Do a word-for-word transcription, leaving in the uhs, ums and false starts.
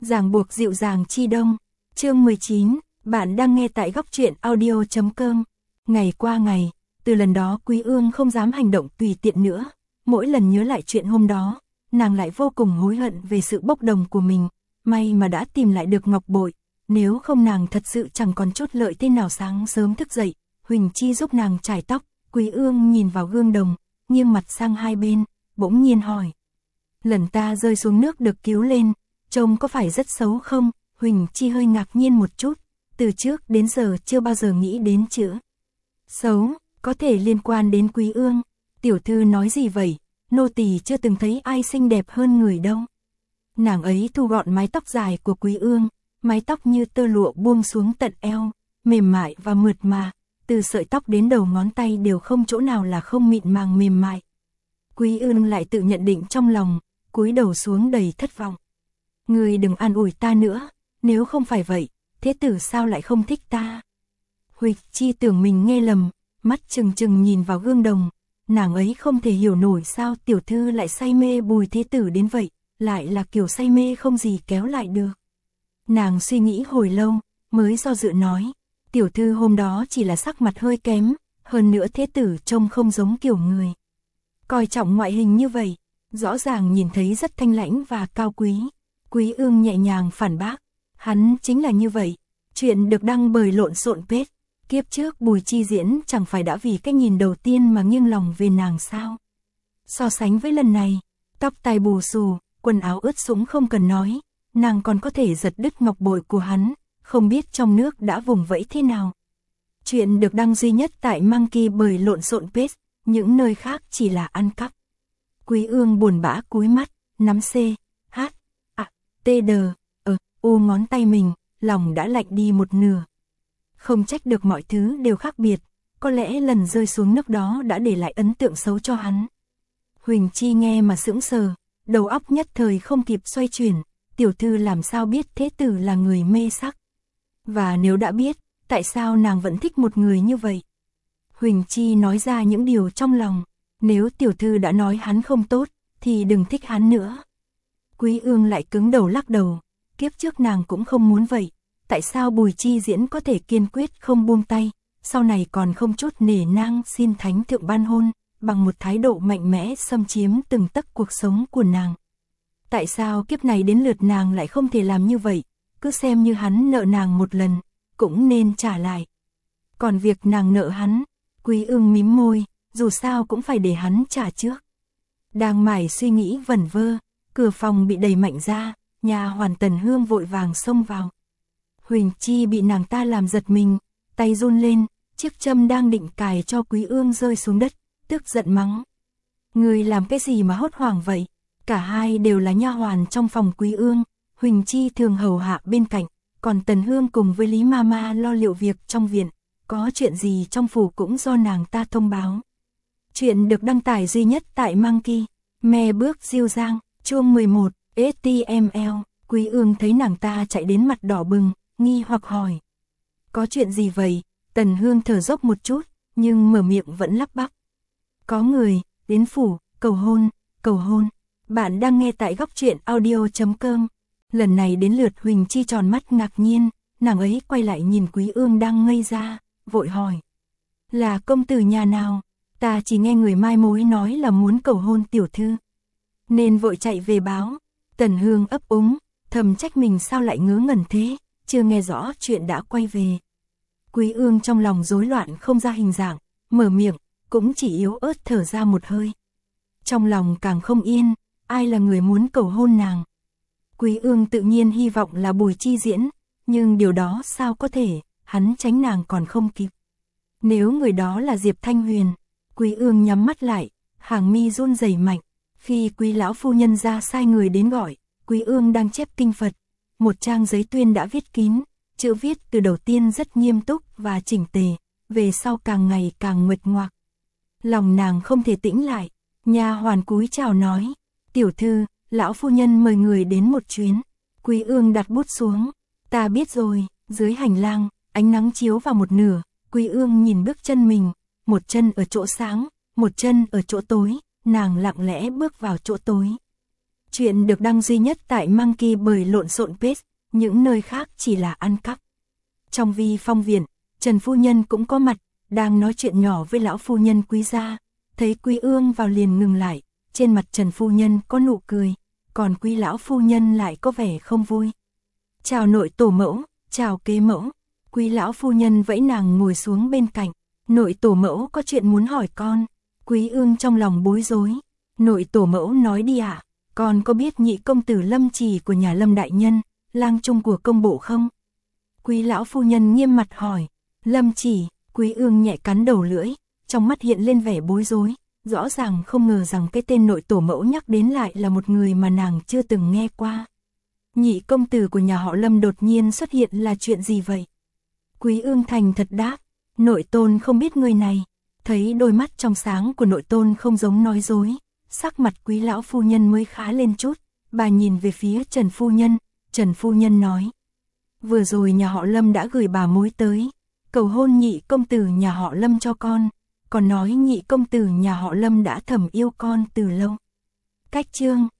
Ràng buộc dịu dàng chi đông. Chương mười chín, bạn đang nghe tại góc truyện audio chấm com. Ngày qua ngày, từ lần đó Quý Ương không dám hành động tùy tiện nữa. Mỗi lần nhớ lại chuyện hôm đó, nàng lại vô cùng hối hận về sự bốc đồng của mình. May mà đã tìm lại được ngọc bội, nếu không nàng thật sự chẳng còn chút lợi thế nào. Sáng sớm thức dậy, Huỳnh Chi giúp nàng chải tóc. Quý Ương nhìn vào gương đồng, nghiêng mặt sang hai bên, bỗng nhiên hỏi: lần ta rơi xuống nước được cứu lên, trông có phải rất xấu không? Huỳnh Chi hơi ngạc nhiên một chút, từ trước đến giờ chưa bao giờ nghĩ đến chữ xấu có thể liên quan đến Quý Ương. Tiểu thư nói gì vậy? Nô tỳ chưa từng thấy ai xinh đẹp hơn người đâu. Nàng ấy thu gọn mái tóc dài của Quý Ương, mái tóc như tơ lụa buông xuống tận eo, mềm mại và mượt mà, từ sợi tóc đến đầu ngón tay đều không chỗ nào là không mịn màng mềm mại. Quý Ương lại tự nhận định trong lòng, cúi đầu xuống đầy thất vọng. Ngươi đừng an ủi ta nữa, nếu không phải vậy, thế tử sao lại không thích ta? Huỳnh Chi tưởng mình nghe lầm, mắt trừng trừng nhìn vào gương đồng, nàng ấy không thể hiểu nổi sao tiểu thư lại say mê Bùi thế tử đến vậy, lại là kiểu say mê không gì kéo lại được. Nàng suy nghĩ hồi lâu, mới do dự nói, tiểu thư hôm đó chỉ là sắc mặt hơi kém, hơn nữa thế tử trông không giống kiểu người coi trọng ngoại hình như vậy, rõ ràng nhìn thấy rất thanh lãnh và cao quý. Quý Ương nhẹ nhàng phản bác, hắn chính là như vậy. Chuyện được đăng bởi Lộn Xộn Page. Kiếp trước Bùi Chi Diễn chẳng phải đã vì cách nhìn đầu tiên mà nghiêng lòng về nàng sao? So sánh với lần này, tóc tai bù xù, quần áo ướt sũng không cần nói, nàng còn có thể giật đứt ngọc bội của hắn, không biết trong nước đã vùng vẫy thế nào. Chuyện được đăng duy nhất tại Monkey bởi Lộn Xộn Page, những nơi khác chỉ là ăn cắp. Quý Ương buồn bã cúi mắt, nắm C, H, A, T, D, ờ, U ngón tay mình, lòng đã lạnh đi một nửa. Không trách được mọi thứ đều khác biệt, có lẽ lần rơi xuống nước đó đã để lại ấn tượng xấu cho hắn. Huỳnh Chi nghe mà sững sờ, đầu óc nhất thời không kịp xoay chuyển, tiểu thư làm sao biết thế tử là người mê sắc? Và nếu đã biết, tại sao nàng vẫn thích một người như vậy? Huỳnh Chi nói ra những điều trong lòng, nếu tiểu thư đã nói hắn không tốt, thì đừng thích hắn nữa. Quý Ương lại cứng đầu lắc đầu, kiếp trước nàng cũng không muốn vậy, tại sao Bùi Chi Diễn có thể kiên quyết không buông tay, sau này còn không chút nể nang xin thánh thượng ban hôn, bằng một thái độ mạnh mẽ xâm chiếm từng tấc cuộc sống của nàng. Tại sao kiếp này đến lượt nàng lại không thể làm như vậy, cứ xem như hắn nợ nàng một lần, cũng nên trả lại. Còn việc nàng nợ hắn, Quý Ương mím môi, dù sao cũng phải để hắn trả trước. Đang mải suy nghĩ vẩn vơ, cửa phòng bị đẩy mạnh ra, nhà hoàn Tần Hương vội vàng xông vào. Huỳnh Chi bị nàng ta làm giật mình, tay run lên, chiếc châm đang định cài cho Quý Ương rơi xuống đất, tức giận mắng. Người làm cái gì mà hốt hoảng vậy? Cả hai đều là nha hoàn trong phòng Quý Ương, Huỳnh Chi thường hầu hạ bên cạnh, còn Tần Hương cùng với Lý Mama lo liệu việc trong viện, có chuyện gì trong phủ cũng do nàng ta thông báo. Chuyện được đăng tải duy nhất tại Monkey, Me bước diêu giang, chương mười một, ếch ti em lờ. Quý Ương thấy nàng ta chạy đến mặt đỏ bừng, nghi hoặc hỏi. Có chuyện gì vậy? Tần Hương thở dốc một chút, nhưng mở miệng vẫn lắp bắp. Có người, đến phủ, cầu hôn, cầu hôn. Bạn đang nghe tại góc truyện audio chấm com. Lần này đến lượt Huỳnh Chi tròn mắt ngạc nhiên, nàng ấy quay lại nhìn Quý Ương đang ngây ra, vội hỏi. Là công tử nhà nào? Ta chỉ nghe người mai mối nói là muốn cầu hôn tiểu thư, nên vội chạy về báo. Tần Hương ấp úng, thầm trách mình sao lại ngớ ngẩn thế, chưa nghe rõ chuyện đã quay về. Quý Ương trong lòng rối loạn không ra hình dạng, mở miệng, cũng chỉ yếu ớt thở ra một hơi. Trong lòng càng không yên, ai là người muốn cầu hôn nàng? Quý Ương tự nhiên hy vọng là Bùi Chi Diễn, nhưng điều đó sao có thể, hắn tránh nàng còn không kịp. Nếu người đó là Diệp Thanh Huyền, Quý Ương nhắm mắt lại, hàng mi run rẩy mạnh. Khi Quý lão phu nhân ra sai người đến gọi, Quý Ương đang chép kinh Phật, một trang giấy tuyên đã viết kín, chữ viết từ đầu tiên rất nghiêm túc và chỉnh tề, về sau càng ngày càng nguệch ngoạc. Lòng nàng không thể tĩnh lại, nha hoàn cúi chào nói, tiểu thư, lão phu nhân mời người đến một chuyến. Quý Ương đặt bút xuống, ta biết rồi. Dưới hành lang, ánh nắng chiếu vào một nửa, Quý Ương nhìn bước chân mình, một chân ở chỗ sáng, một chân ở chỗ tối, nàng lặng lẽ bước vào chỗ tối. Chuyện được đăng duy nhất tại Monkey bởi lộn xộn page, những nơi khác chỉ là ăn cắp. Trong vi phong viện, Trần phu nhân cũng có mặt, đang nói chuyện nhỏ với lão phu nhân Quý gia, thấy Quý Ương vào liền ngừng lại, trên mặt Trần phu nhân có nụ cười, còn Quý lão phu nhân lại có vẻ không vui. Chào nội tổ mẫu, chào kế mẫu. Quý lão phu nhân vẫy nàng ngồi xuống bên cạnh, nội tổ mẫu có chuyện muốn hỏi con. Quý Ương trong lòng bối rối, nội tổ mẫu nói đi ạ, à, con có biết nhị công tử Lâm Trì của nhà Lâm đại nhân, lang trung của công bộ không? Quý lão phu nhân nghiêm mặt hỏi, Lâm Trì. Quý Ương nhẹ cắn đầu lưỡi, trong mắt hiện lên vẻ bối rối, rõ ràng không ngờ rằng cái tên nội tổ mẫu nhắc đến lại là một người mà nàng chưa từng nghe qua. Nhị công tử của nhà họ Lâm đột nhiên xuất hiện là chuyện gì vậy? Quý Ương thành thật đáp, nội tôn không biết người này. Thấy đôi mắt trong sáng của nội tôn không giống nói dối, sắc mặt quý lão phu nhân mới khá lên chút, bà nhìn về phía Trần phu nhân, Trần phu nhân nói. Vừa rồi nhà họ Lâm đã gửi bà mối tới, cầu hôn nhị công tử nhà họ Lâm cho con, còn nói nhị công tử nhà họ Lâm đã thầm yêu con từ lâu. Cách chương